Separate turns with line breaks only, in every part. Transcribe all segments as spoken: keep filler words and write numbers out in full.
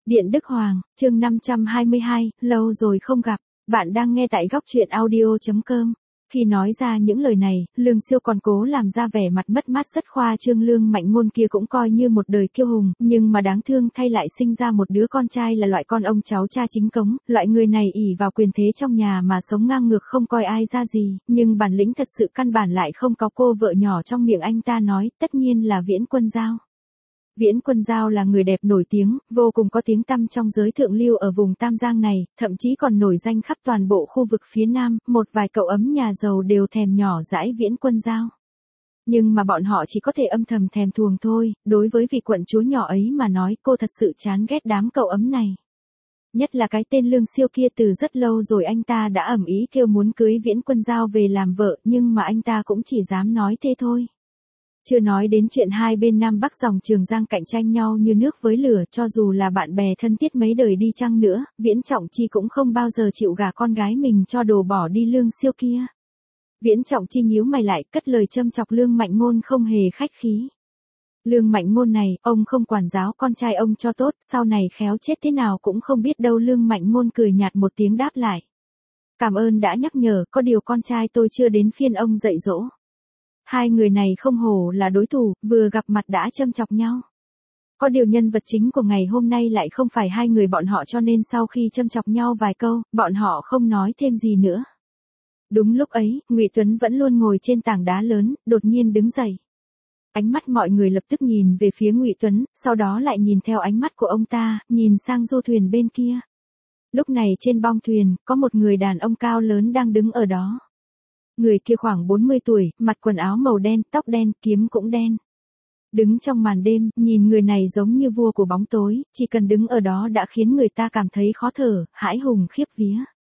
Điện Đức Hoàng, chương năm trăm hai mươi hai, lâu rồi không gặp, bạn đang nghe tại góc truyện audio chấm com. Khi nói ra những lời này, Lương Siêu còn cố làm ra vẻ mặt mất mát rất khoa trương. Lương Mạnh Ngôn kia cũng coi như một đời kiêu hùng, nhưng mà đáng thương thay lại sinh ra một đứa con trai là loại con ông cháu cha chính cống, loại người này ỷ vào quyền thế trong nhà mà sống ngang ngược không coi ai ra gì, nhưng bản lĩnh thật sự căn bản lại không có. Cô vợ nhỏ trong miệng anh ta nói, tất nhiên là Viễn Quân Giao. Viễn Quân Giao là người đẹp nổi tiếng, vô cùng có tiếng tăm trong giới thượng lưu ở vùng Tam Giang này, thậm chí còn nổi danh khắp toàn bộ khu vực phía Nam, một vài cậu ấm nhà giàu đều thèm nhỏ dãi Viễn Quân Giao. Nhưng mà bọn họ chỉ có thể âm thầm thèm thuồng thôi, đối với vị quận chúa nhỏ ấy mà nói, cô thật sự chán ghét đám cậu ấm này. Nhất là cái tên Lương Siêu kia, từ rất lâu rồi anh ta đã ầm ĩ kêu muốn cưới Viễn Quân Giao về làm vợ, nhưng mà anh ta cũng chỉ dám nói thế thôi. Chưa nói đến chuyện hai bên Nam Bắc dòng Trường Giang cạnh tranh nhau như nước với lửa, cho dù là bạn bè thân thiết mấy đời đi chăng nữa, Viễn Trọng Chi cũng không bao giờ chịu gả con gái mình cho đồ bỏ đi Lương Siêu kia. Viễn Trọng Chi nhíu mày lại, cất lời châm chọc Lương Mạnh Ngôn không hề khách khí. Lương Mạnh Ngôn này, ông không quản giáo con trai ông cho tốt, sau này khéo chết thế nào cũng không biết đâu. Lương Mạnh Ngôn cười nhạt một tiếng đáp lại. Cảm ơn đã nhắc nhở, có điều con trai tôi chưa đến phiên ông dạy dỗ. Hai người này không hổ là đối thủ, vừa gặp mặt đã châm chọc nhau. Có điều nhân vật chính của ngày hôm nay lại không phải hai người bọn họ, cho nên sau khi châm chọc nhau vài câu, bọn họ không nói thêm gì nữa. Đúng lúc ấy, Ngụy Tuấn vẫn luôn ngồi trên tảng đá lớn, đột nhiên đứng dậy. Ánh mắt mọi người lập tức nhìn về phía Ngụy Tuấn, sau đó lại nhìn theo ánh mắt của ông ta, nhìn sang du thuyền bên kia. Lúc này trên bong thuyền, có một người đàn ông cao lớn đang đứng ở đó. Người kia khoảng bốn mươi tuổi, mặc quần áo màu đen, tóc đen, kiếm cũng đen. Đứng trong màn đêm, nhìn người này giống như vua của bóng tối, chỉ cần đứng ở đó đã khiến người ta cảm thấy khó thở, hãi hùng khiếp vía.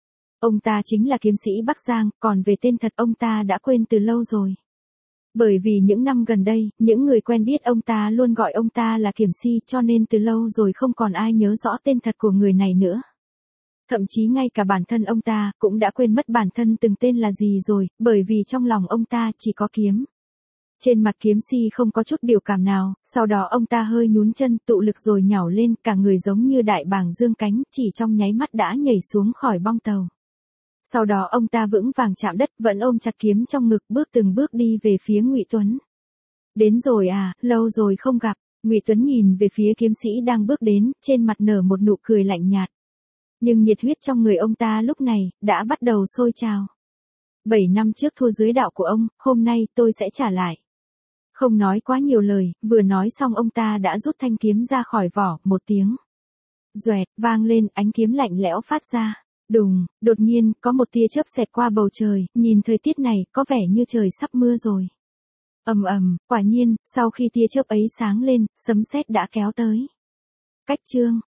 Ông ta chính là kiếm sĩ Bắc Giang, còn về tên thật ông ta đã quên từ lâu rồi. Bởi vì những năm gần đây, những người quen biết ông ta luôn gọi ông ta là Kiểm Si, cho nên từ lâu rồi không còn ai nhớ rõ tên thật của người này nữa. Thậm chí ngay cả bản thân ông ta cũng đã quên mất bản thân từng tên là gì rồi, bởi vì trong lòng ông ta chỉ có kiếm. Trên mặt Kiếm Si không có chút biểu cảm nào, sau đó ông ta hơi nhún chân, tụ lực rồi nhảy lên, cả người giống như đại bàng dương cánh, chỉ trong nháy mắt đã nhảy xuống khỏi bong tàu. Sau đó ông ta vững vàng chạm đất, vẫn ôm chặt kiếm trong ngực, bước từng bước đi về phía Ngụy Tuấn. Đến rồi à, lâu rồi không gặp. Ngụy Tuấn nhìn về phía Kiếm Sĩ đang bước đến, trên mặt nở một nụ cười lạnh nhạt. Nhưng nhiệt huyết trong người ông ta lúc này, đã bắt đầu sôi trào. Bảy năm trước thua dưới đạo của ông, hôm nay tôi sẽ trả lại. Không nói quá nhiều lời, vừa nói xong ông ta đã rút thanh kiếm ra khỏi vỏ, một tiếng. Doẹt, vang lên, ánh kiếm lạnh lẽo phát ra. Đùng, đột nhiên, có một tia chớp xẹt qua bầu trời, nhìn thời tiết này, có vẻ như trời sắp mưa rồi. Ầm ầm, quả nhiên, sau khi tia chớp ấy sáng lên, sấm sét đã kéo tới. Cách chương.